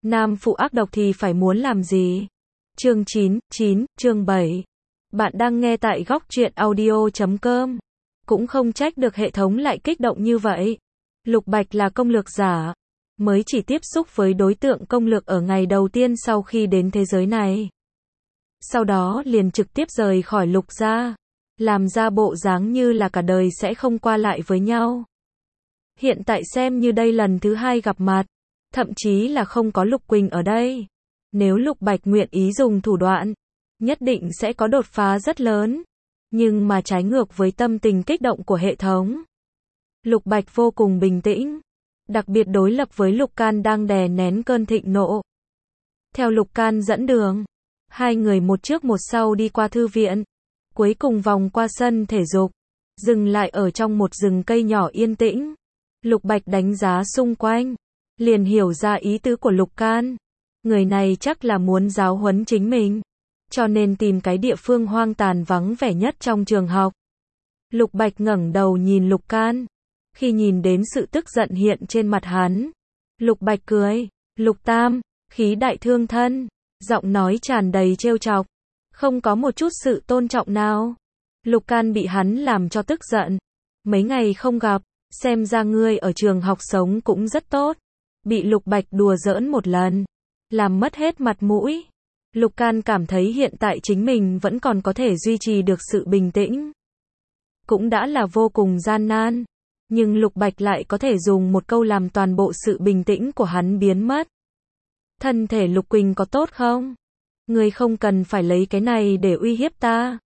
Nam phụ ác độc thì phải muốn làm gì? Chương 9, chương 7. Bạn đang nghe tại góc truyện audio.com. Cũng không trách được hệ thống lại kích động như vậy. Lục Bạch là công lược giả, mới chỉ tiếp xúc với đối tượng công lược ở ngày đầu tiên sau khi đến thế giới này. Sau đó liền trực tiếp rời khỏi Lục gia, làm ra bộ dáng như là cả đời sẽ không qua lại với nhau. Hiện tại xem như đây lần thứ hai gặp mặt, thậm chí là không có Lục Quỳnh ở đây. Nếu Lục Bạch nguyện ý dùng thủ đoạn, nhất định sẽ có đột phá rất lớn. Nhưng mà trái ngược với tâm tình kích động của hệ thống, Lục Bạch vô cùng bình tĩnh, đặc biệt đối lập với Lục Can đang đè nén cơn thịnh nộ. Theo Lục Can dẫn đường, hai người một trước một sau đi qua thư viện, cuối cùng vòng qua sân thể dục, dừng lại ở trong một rừng cây nhỏ yên tĩnh. Lục Bạch đánh giá xung quanh, liền hiểu ra ý tứ của Lục Can. Người này chắc là muốn giáo huấn chính mình, cho nên tìm cái địa phương hoang tàn vắng vẻ nhất trong trường học. Lục Bạch ngẩng đầu nhìn Lục Can. Khi nhìn đến sự tức giận hiện trên mặt hắn, Lục Bạch cười. Lục Tam, khí đại thương thân, giọng nói tràn đầy trêu chọc, không có một chút sự tôn trọng nào. Lục Can bị hắn làm cho tức giận. Mấy ngày không gặp, xem ra ngươi ở trường học sống cũng rất tốt. Bị Lục Bạch đùa giỡn một lần, làm mất hết mặt mũi. Lục Can cảm thấy hiện tại chính mình vẫn còn có thể duy trì được sự bình tĩnh, cũng đã là vô cùng gian nan. Nhưng Lục Bạch lại có thể dùng một câu làm toàn bộ sự bình tĩnh của hắn biến mất. Thân thể Lục Quỳnh có tốt không? Ngươi không cần phải lấy cái này để uy hiếp ta.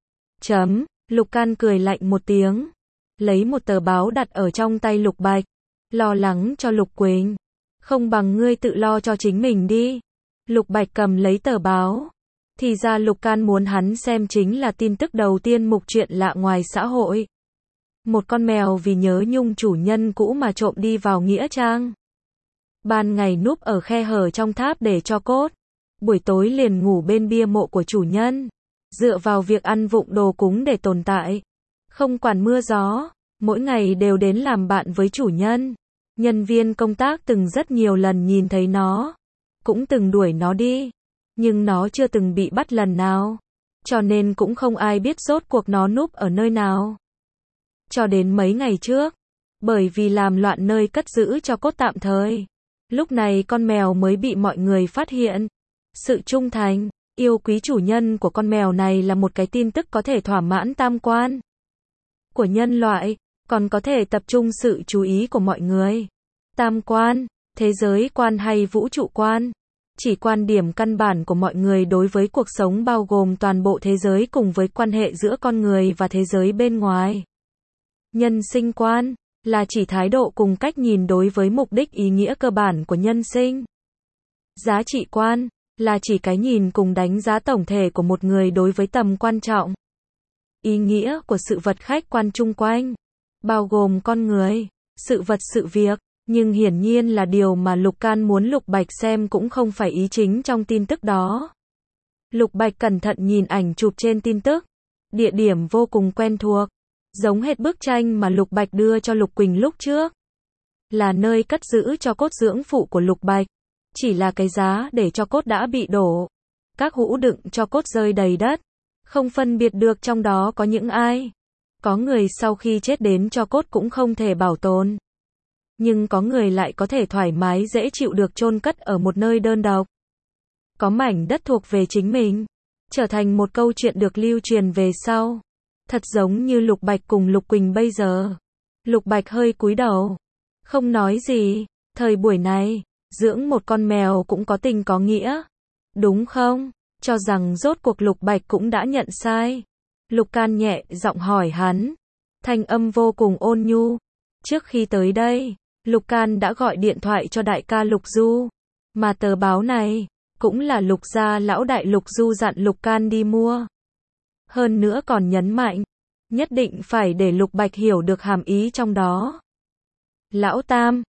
Lục Can cười lạnh một tiếng, lấy một tờ báo đặt ở trong tay Lục Bạch, lo lắng cho Lục Quỳnh. Không bằng ngươi tự lo cho chính mình đi. Lục Bạch cầm lấy tờ báo. Thì ra Lục Can muốn hắn xem chính là tin tức đầu tiên mục chuyện lạ ngoài xã hội. Một con mèo vì nhớ nhung chủ nhân cũ mà trộm đi vào nghĩa trang. Ban ngày núp ở khe hở trong tháp để cho cốt, buổi tối liền ngủ bên bia mộ của chủ nhân, dựa vào việc ăn vụng đồ cúng để tồn tại. Không quản mưa gió, mỗi ngày đều đến làm bạn với chủ nhân. Nhân viên công tác từng rất nhiều lần nhìn thấy nó, cũng từng đuổi nó đi, nhưng nó chưa từng bị bắt lần nào, cho nên cũng không ai biết rốt cuộc nó núp ở nơi nào. Cho đến mấy ngày trước, bởi vì làm loạn nơi cất giữ cho cốt tạm thời, lúc này con mèo mới bị mọi người phát hiện. Sự trung thành, yêu quý chủ nhân của con mèo này là một cái tin tức có thể thỏa mãn tam quan của nhân loại, còn có thể tập trung sự chú ý của mọi người. Tam quan, thế giới quan hay vũ trụ quan, chỉ quan điểm căn bản của mọi người đối với cuộc sống bao gồm toàn bộ thế giới cùng với quan hệ giữa con người và thế giới bên ngoài. Nhân sinh quan, là chỉ thái độ cùng cách nhìn đối với mục đích ý nghĩa cơ bản của nhân sinh. Giá trị quan, là chỉ cái nhìn cùng đánh giá tổng thể của một người đối với tầm quan trọng, ý nghĩa của sự vật khách quan chung quanh, bao gồm con người, sự vật sự việc. Nhưng hiển nhiên là điều mà Lục Can muốn Lục Bạch xem cũng không phải ý chính trong tin tức đó. Lục Bạch cẩn thận nhìn ảnh chụp trên tin tức. Địa điểm vô cùng quen thuộc, giống hệt bức tranh mà Lục Bạch đưa cho Lục Quỳnh lúc trước. Là nơi cất giữ cho cốt dưỡng phụ của Lục Bạch. Chỉ là cái giá để cho cốt đã bị đổ. Các hũ đựng cho cốt rơi đầy đất. Không phân biệt được trong đó có những ai. Có người sau khi chết đến cho cốt cũng không thể bảo tồn. Nhưng có người lại có thể thoải mái dễ chịu được chôn cất ở một nơi đơn độc. Có mảnh đất thuộc về chính mình, trở thành một câu chuyện được lưu truyền về sau. Thật giống như Lục Bạch cùng Lục Quỳnh bây giờ. Lục Bạch hơi cúi đầu, không nói gì. Thời buổi này, dưỡng một con mèo cũng có tình có nghĩa, đúng không? Cho rằng rốt cuộc Lục Bạch cũng đã nhận sai. Lục Can nhẹ giọng hỏi hắn, thanh âm vô cùng ôn nhu. Trước khi tới đây, Lục Can đã gọi điện thoại cho đại ca Lục Du, mà tờ báo này cũng là Lục gia lão đại Lục Du dặn Lục Can đi mua. Hơn nữa còn nhấn mạnh, nhất định phải để Lục Bạch hiểu được hàm ý trong đó. Lão Tam,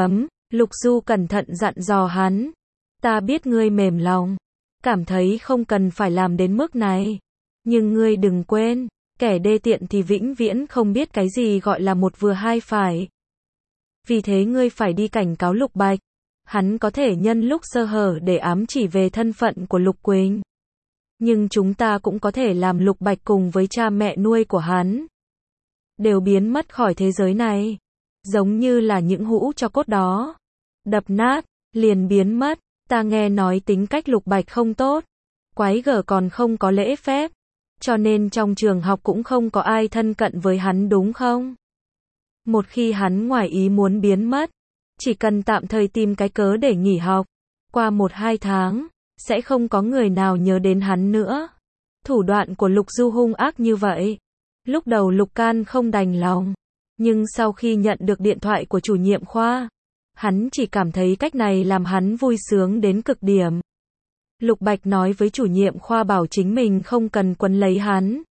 Lục Du cẩn thận dặn dò hắn, ta biết ngươi mềm lòng, cảm thấy không cần phải làm đến mức này, nhưng ngươi đừng quên, kẻ đê tiện thì vĩnh viễn không biết cái gì gọi là một vừa hai phải. Vì thế ngươi phải đi cảnh cáo Lục Bạch, Hắn có thể nhân lúc sơ hở để ám chỉ về thân phận của Lục Quỳnh. Nhưng chúng ta cũng có thể làm Lục Bạch cùng với cha mẹ nuôi của hắn đều biến mất khỏi thế giới này. Giống như là những hũ tro cốt đó. Đập nát, liền biến mất. Ta nghe nói tính cách Lục Bạch không tốt. Quái gở còn không có lễ phép. Cho nên trong trường học cũng không có ai thân cận với hắn đúng không? Một khi hắn ngoài ý muốn biến mất, chỉ cần tạm thời tìm cái cớ để nghỉ học, qua 1-2 tháng, sẽ không có người nào nhớ đến hắn nữa. Thủ đoạn của Lục Du hung ác như vậy. Lúc đầu Lục Can không đành lòng, nhưng sau khi nhận được điện thoại của chủ nhiệm khoa, hắn chỉ cảm thấy cách này làm hắn vui sướng đến cực điểm. Lục Bạch nói với chủ nhiệm khoa bảo chính mình không cần quấn lấy hắn.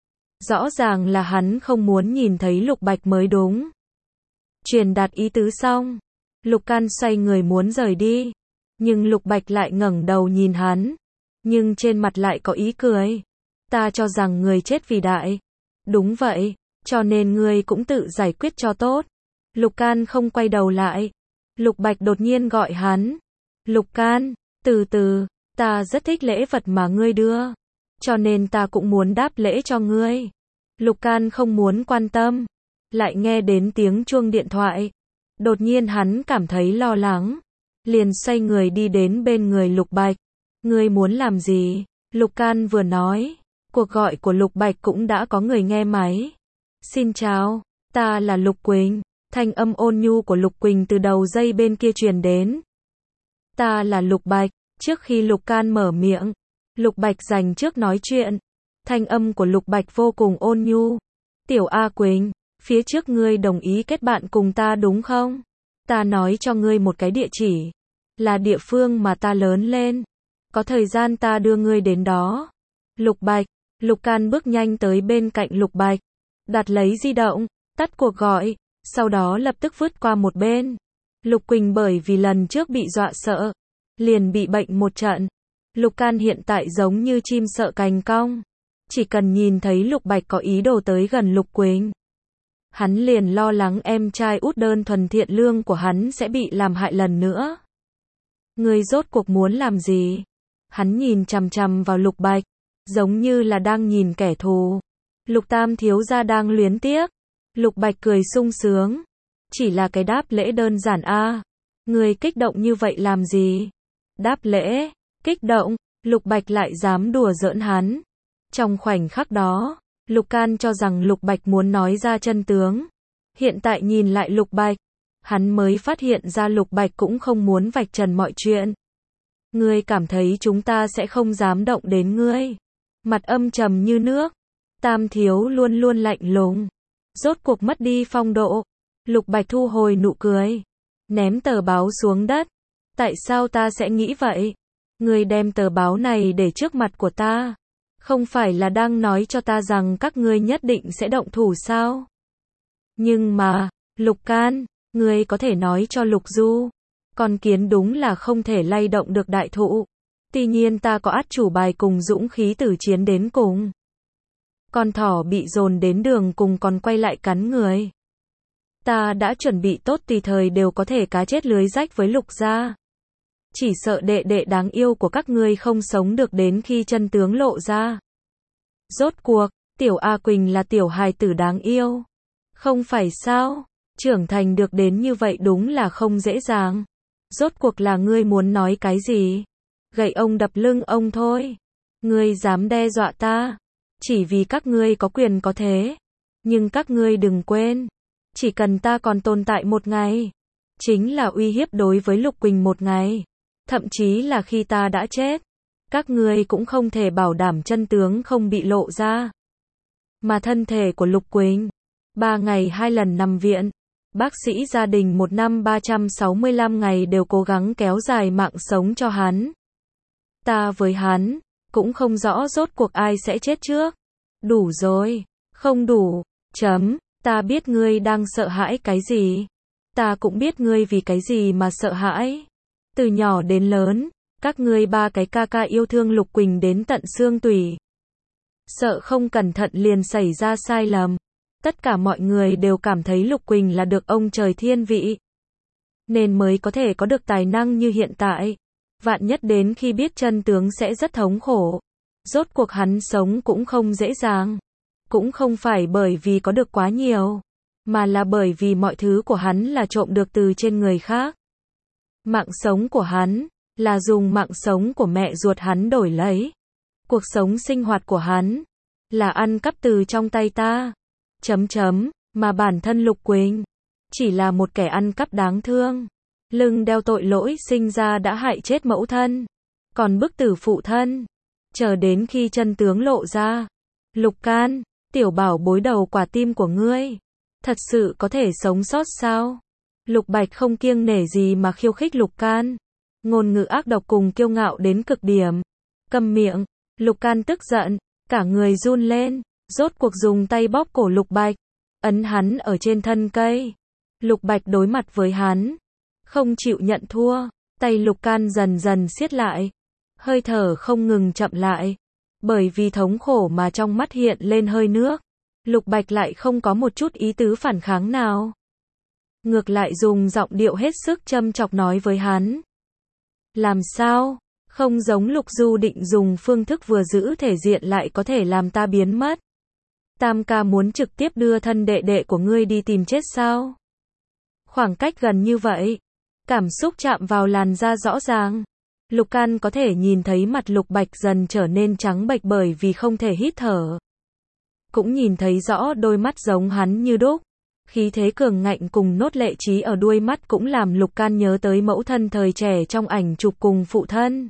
Rõ ràng là hắn không muốn nhìn thấy Lục Bạch mới đúng. Truyền đạt ý tứ xong, Lục Can xoay người muốn rời đi, nhưng Lục Bạch lại ngẩng đầu nhìn hắn, nhưng trên mặt lại có ý cười. Ta cho rằng người chết vì đại. Đúng vậy, cho nên ngươi cũng tự giải quyết cho tốt. Lục Can không quay đầu lại. Lục Bạch đột nhiên gọi hắn. Lục Can, từ từ, ta rất thích lễ vật mà ngươi đưa, cho nên ta cũng muốn đáp lễ cho ngươi. Lục Can không muốn quan tâm, lại nghe đến tiếng chuông điện thoại. Đột nhiên hắn cảm thấy lo lắng, liền xoay người đi đến bên người Lục Bạch. Ngươi muốn làm gì? Lục Can vừa nói, cuộc gọi của Lục Bạch cũng đã có người nghe máy. Xin chào, ta là Lục Quỳnh. Thanh âm ôn nhu của Lục Quỳnh từ đầu dây bên kia truyền đến. Ta là Lục Bạch. Trước khi Lục Can mở miệng, Lục Bạch dành trước nói chuyện. Thanh âm của Lục Bạch vô cùng ôn nhu. Tiểu A Quỳnh, phía trước ngươi đồng ý kết bạn cùng ta đúng không? Ta nói cho ngươi một cái địa chỉ, là địa phương mà ta lớn lên. Có thời gian ta đưa ngươi đến đó. Lục Bạch, Lục Can bước nhanh tới bên cạnh Lục Bạch, đặt lấy di động, tắt cuộc gọi, sau đó lập tức vứt qua một bên. Lục Quỳnh bởi vì lần trước bị dọa sợ, liền bị bệnh một trận. Lục Can hiện tại giống như chim sợ cành cong. Chỉ cần nhìn thấy Lục Bạch có ý đồ tới gần Lục Quỳnh, hắn liền lo lắng em trai út đơn thuần thiện lương của hắn sẽ bị làm hại lần nữa. Ngươi rốt cuộc muốn làm gì? Hắn nhìn chằm chằm vào Lục Bạch, giống như là đang nhìn kẻ thù. Lục Tam thiếu gia đang luyến tiếc. Lục Bạch cười sung sướng. Chỉ là cái đáp lễ đơn giản a. Ngươi kích động như vậy làm gì? Đáp lễ, kích động, Lục Bạch lại dám đùa giỡn hắn. Trong khoảnh khắc đó, Lục Can cho rằng Lục Bạch muốn nói ra chân tướng. Hiện tại nhìn lại Lục Bạch, hắn mới phát hiện ra Lục Bạch cũng không muốn vạch trần mọi chuyện. Ngươi cảm thấy chúng ta sẽ không dám động đến ngươi. Mặt âm trầm như nước. Tam thiếu luôn luôn lạnh lùng. Rốt cuộc mất đi phong độ. Lục Bạch thu hồi nụ cười, ném tờ báo xuống đất. Tại sao ta sẽ nghĩ vậy? Ngươi đem tờ báo này để trước mặt của ta, không phải là đang nói cho ta rằng các ngươi nhất định sẽ động thủ sao? Nhưng mà, Lục Can, ngươi có thể nói cho Lục Du, con kiến đúng là không thể lay động được đại thụ. Tuy nhiên ta có át chủ bài cùng dũng khí tử chiến đến cùng. Con thỏ bị dồn đến đường cùng còn quay lại cắn người. Ta đã chuẩn bị tốt tùy thời đều có thể cá chết lưới rách với Lục gia. Chỉ sợ đệ đệ đáng yêu của các ngươi không sống được đến khi chân tướng lộ ra. Rốt cuộc, Tiểu A Quỳnh là tiểu hài tử đáng yêu. Không phải sao? Trưởng thành được đến như vậy đúng là không dễ dàng. Rốt cuộc là ngươi muốn nói cái gì? Gậy ông đập lưng ông thôi. Ngươi dám đe dọa ta, chỉ vì các ngươi có quyền có thế. Nhưng các ngươi đừng quên, chỉ cần ta còn tồn tại một ngày, chính là uy hiếp đối với Lục Quỳnh một ngày. Thậm chí là khi ta đã chết, các ngươi cũng không thể bảo đảm chân tướng không bị lộ ra. Mà thân thể của Lục Quỳnh, 3 ngày 2 lần nằm viện. Bác sĩ gia đình 1 năm 365 ngày đều cố gắng kéo dài mạng sống cho hắn. Ta với hắn, cũng không rõ rốt cuộc ai sẽ chết trước. Đủ rồi, không đủ, ta biết ngươi đang sợ hãi cái gì. Ta cũng biết ngươi vì cái gì mà sợ hãi. Từ nhỏ đến lớn, các ngươi 3 cái ca ca yêu thương Lục Quỳnh đến tận xương tủy. Sợ không cẩn thận liền xảy ra sai lầm. Tất cả mọi người đều cảm thấy Lục Quỳnh là được ông trời thiên vị. nên mới có thể có được tài năng như hiện tại. Vạn nhất đến khi biết chân tướng sẽ rất thống khổ. Rốt cuộc hắn sống cũng không dễ dàng. Cũng không phải bởi vì có được quá nhiều, mà là bởi vì mọi thứ của hắn là trộm được từ trên người khác. Mạng sống của hắn là dùng mạng sống của mẹ ruột hắn đổi lấy. Cuộc sống sinh hoạt của hắn là ăn cắp từ trong tay ta. Mà bản thân Lục Quỳnh chỉ là một kẻ ăn cắp đáng thương. Lưng đeo tội lỗi sinh ra đã hại chết mẫu thân, còn bức tử phụ thân. Chờ đến khi chân tướng lộ ra. Lục Can, tiểu bảo bối đầu quả tim của ngươi, thật sự có thể sống sót sao? Lục Bạch không kiêng nể gì mà khiêu khích Lục Can. Ngôn ngữ ác độc cùng kiêu ngạo đến cực điểm. Câm miệng. Lục Can tức giận, cả người run lên, rốt cuộc dùng tay bóp cổ Lục Bạch, ấn hắn ở trên thân cây. Lục Bạch đối mặt với hắn, không chịu nhận thua, tay Lục Can dần dần siết lại, hơi thở không ngừng chậm lại, bởi vì thống khổ mà trong mắt hiện lên hơi nước. Lục Bạch lại không có một chút ý tứ phản kháng nào, ngược lại dùng giọng điệu hết sức châm chọc nói với hắn. Làm sao? Không giống Lục Du định dùng phương thức vừa giữ thể diện lại có thể làm ta biến mất. Tam ca muốn trực tiếp đưa thân đệ đệ của ngươi đi tìm chết sao? Khoảng cách gần như vậy, cảm xúc chạm vào làn da rõ ràng. Lục Can có thể nhìn thấy mặt Lục Bạch dần trở nên trắng bệch bởi vì không thể hít thở. Cũng nhìn thấy rõ đôi mắt giống hắn như đúc. Khí thế cường ngạnh cùng nốt lệ trí ở đuôi mắt cũng làm Lục Can nhớ tới mẫu thân thời trẻ trong ảnh chụp cùng phụ thân.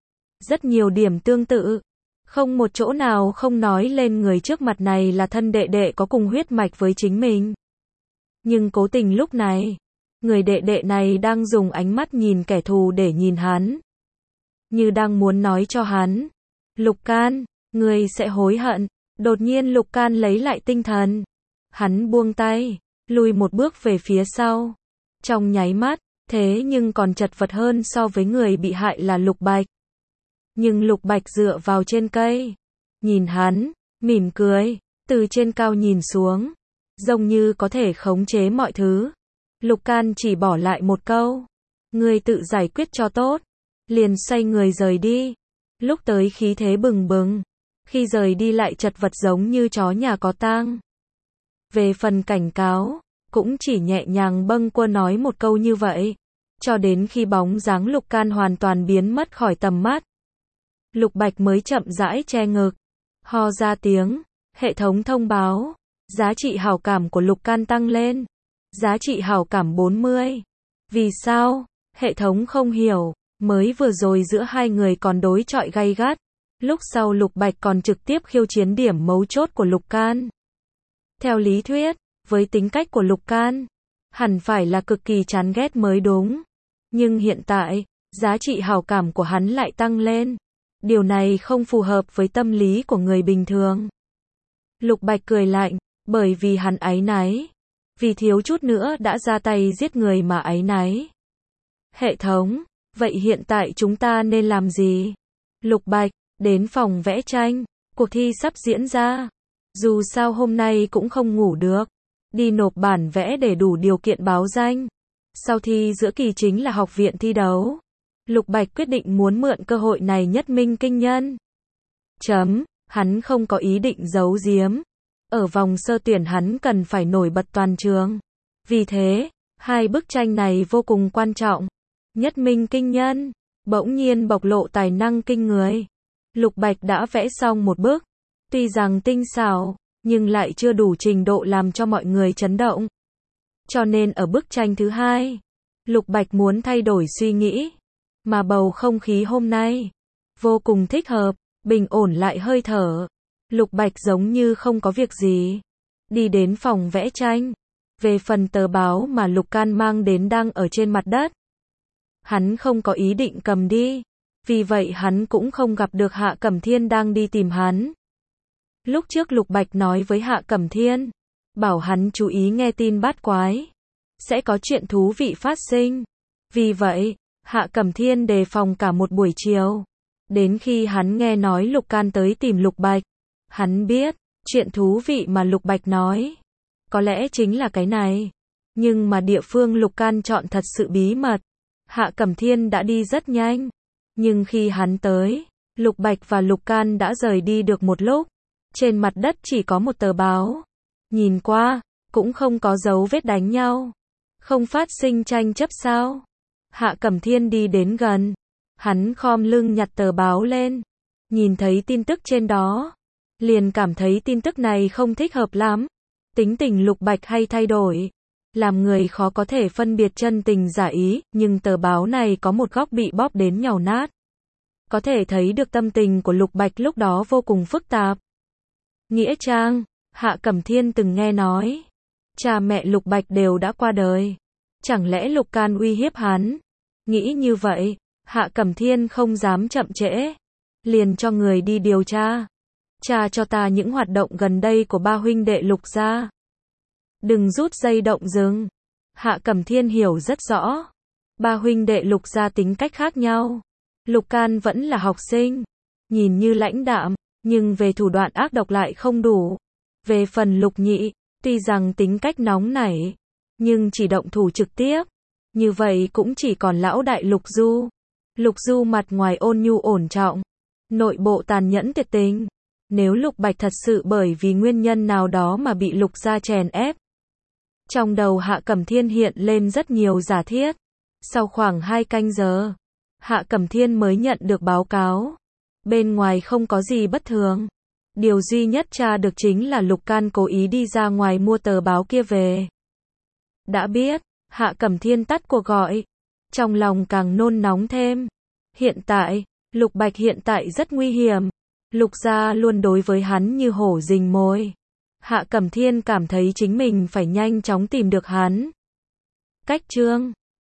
Rất nhiều điểm tương tự. Không một chỗ nào không nói lên người trước mặt này là thân đệ đệ có cùng huyết mạch với chính mình. Nhưng cố tình lúc này, người đệ đệ này đang dùng ánh mắt nhìn kẻ thù để nhìn hắn. Như đang muốn nói cho hắn, Lục Can, ngươi sẽ hối hận. Đột nhiên Lục Can lấy lại tinh thần. Hắn buông tay, lùi một bước về phía sau. Trong nháy mắt, thế nhưng còn chật vật hơn so với người bị hại là Lục Bạch. Nhưng Lục Bạch dựa vào trên cây, nhìn hắn, mỉm cười, từ trên cao nhìn xuống, giống như có thể khống chế mọi thứ. Lục Can chỉ bỏ lại một câu, ngươi tự giải quyết cho tốt, liền xoay người rời đi. Lúc tới khí thế bừng bừng, khi rời đi lại chật vật giống như chó nhà có tang. Về phần cảnh cáo, cũng chỉ nhẹ nhàng bâng quơ nói một câu như vậy, cho đến khi bóng dáng Lục Can hoàn toàn biến mất khỏi tầm mắt. Lục Bạch mới chậm rãi che ngực, ho ra tiếng, hệ thống thông báo, giá trị hảo cảm của Lục Can tăng lên, giá trị hảo cảm 40. Vì sao? Hệ thống không hiểu, mới vừa rồi giữa hai người còn đối chọi gay gắt, lúc sau Lục Bạch còn trực tiếp khiêu chiến điểm mấu chốt của Lục Can. Theo lý thuyết, với tính cách của Lục Can, hẳn phải là cực kỳ chán ghét mới đúng. Nhưng hiện tại, giá trị hảo cảm của hắn lại tăng lên. Điều này không phù hợp với tâm lý của người bình thường. Lục Bạch cười lạnh, bởi vì hắn áy náy. Vì thiếu chút nữa đã ra tay giết người mà áy náy. Hệ thống, vậy hiện tại chúng ta nên làm gì? Lục Bạch, đến phòng vẽ tranh, cuộc thi sắp diễn ra. Dù sao hôm nay cũng không ngủ được. Đi nộp bản vẽ để đủ điều kiện báo danh. Sau thi giữa kỳ chính là học viện thi đấu. Lục Bạch quyết định muốn mượn cơ hội này nhất minh kinh nhân. Hắn không có ý định giấu giếm. Ở vòng sơ tuyển hắn cần phải nổi bật toàn trường. Vì thế, hai bức tranh này vô cùng quan trọng. Nhất minh kinh nhân, bỗng nhiên bộc lộ tài năng kinh người. Lục Bạch đã vẽ xong một bức. Tuy rằng tinh xảo, nhưng lại chưa đủ trình độ làm cho mọi người chấn động. Cho nên ở bức tranh thứ hai, Lục Bạch muốn thay đổi suy nghĩ. Mà bầu không khí hôm nay vô cùng thích hợp, bình ổn lại hơi thở. Lục Bạch giống như không có việc gì, đi đến phòng vẽ tranh. Về phần tờ báo mà Lục Can mang đến đang ở trên mặt đất, hắn không có ý định cầm đi, vì vậy hắn cũng không gặp được Hạ Cẩm Thiên đang đi tìm hắn. Lúc trước Lục Bạch nói với Hạ Cẩm Thiên, bảo hắn chú ý nghe tin bát quái, sẽ có chuyện thú vị phát sinh. Vì vậy, Hạ Cẩm Thiên đề phòng cả một buổi chiều. Đến khi hắn nghe nói Lục Can tới tìm Lục Bạch, hắn biết, chuyện thú vị mà Lục Bạch nói, có lẽ chính là cái này. Nhưng mà địa phương Lục Can chọn thật sự bí mật. Hạ Cẩm Thiên đã đi rất nhanh. Nhưng khi hắn tới, Lục Bạch và Lục Can đã rời đi được một lúc. Trên mặt đất chỉ có một tờ báo. Nhìn qua, cũng không có dấu vết đánh nhau. Không phát sinh tranh chấp sao? Hạ Cẩm Thiên đi đến gần. Hắn khom lưng nhặt tờ báo lên. Nhìn thấy tin tức trên đó. Liền cảm thấy tin tức này không thích hợp lắm. Tính tình Lục Bạch hay thay đổi. Làm người khó có thể phân biệt chân tình giả ý, nhưng tờ báo này có một góc bị bóp đến nhàu nát. Có thể thấy được tâm tình của Lục Bạch lúc đó vô cùng phức tạp. Nghĩa trang, Hạ Cẩm Thiên từng nghe nói. Cha mẹ Lục Bạch đều đã qua đời. Chẳng lẽ Lục Can uy hiếp hắn? Nghĩ như vậy, Hạ Cẩm Thiên không dám chậm trễ. Liền cho người đi điều tra. Tra cho ta những hoạt động gần đây của ba huynh đệ Lục gia. Đừng rút dây động rừng. Hạ Cẩm Thiên hiểu rất rõ. Ba huynh đệ Lục gia tính cách khác nhau. Lục Can vẫn là học sinh. Nhìn như lãnh đạm, nhưng về thủ đoạn ác độc lại không đủ. Về phần Lục Nhị, tuy rằng tính cách nóng nảy, nhưng chỉ động thủ trực tiếp. Như vậy cũng chỉ còn lão đại Lục Du. Lục Du mặt ngoài ôn nhu ổn trọng, nội bộ tàn nhẫn tuyệt tình. Nếu Lục Bạch thật sự bởi vì nguyên nhân nào đó mà bị Lục gia chèn ép. Trong đầu Hạ Cẩm Thiên hiện lên rất nhiều giả thiết. Sau khoảng 2 canh giờ, Hạ Cẩm Thiên mới nhận được báo cáo. Bên ngoài không có gì bất thường. Điều duy nhất tra được chính là Lục Can cố ý đi ra ngoài mua tờ báo kia về. Đã biết, Hạ Cẩm Thiên tắt cuộc gọi. Trong lòng càng nôn nóng thêm. Hiện tại, Lục Bạch hiện tại rất nguy hiểm. Lục gia luôn đối với hắn như hổ rình mồi. Hạ Cẩm Thiên cảm thấy chính mình phải nhanh chóng tìm được hắn. Cách chương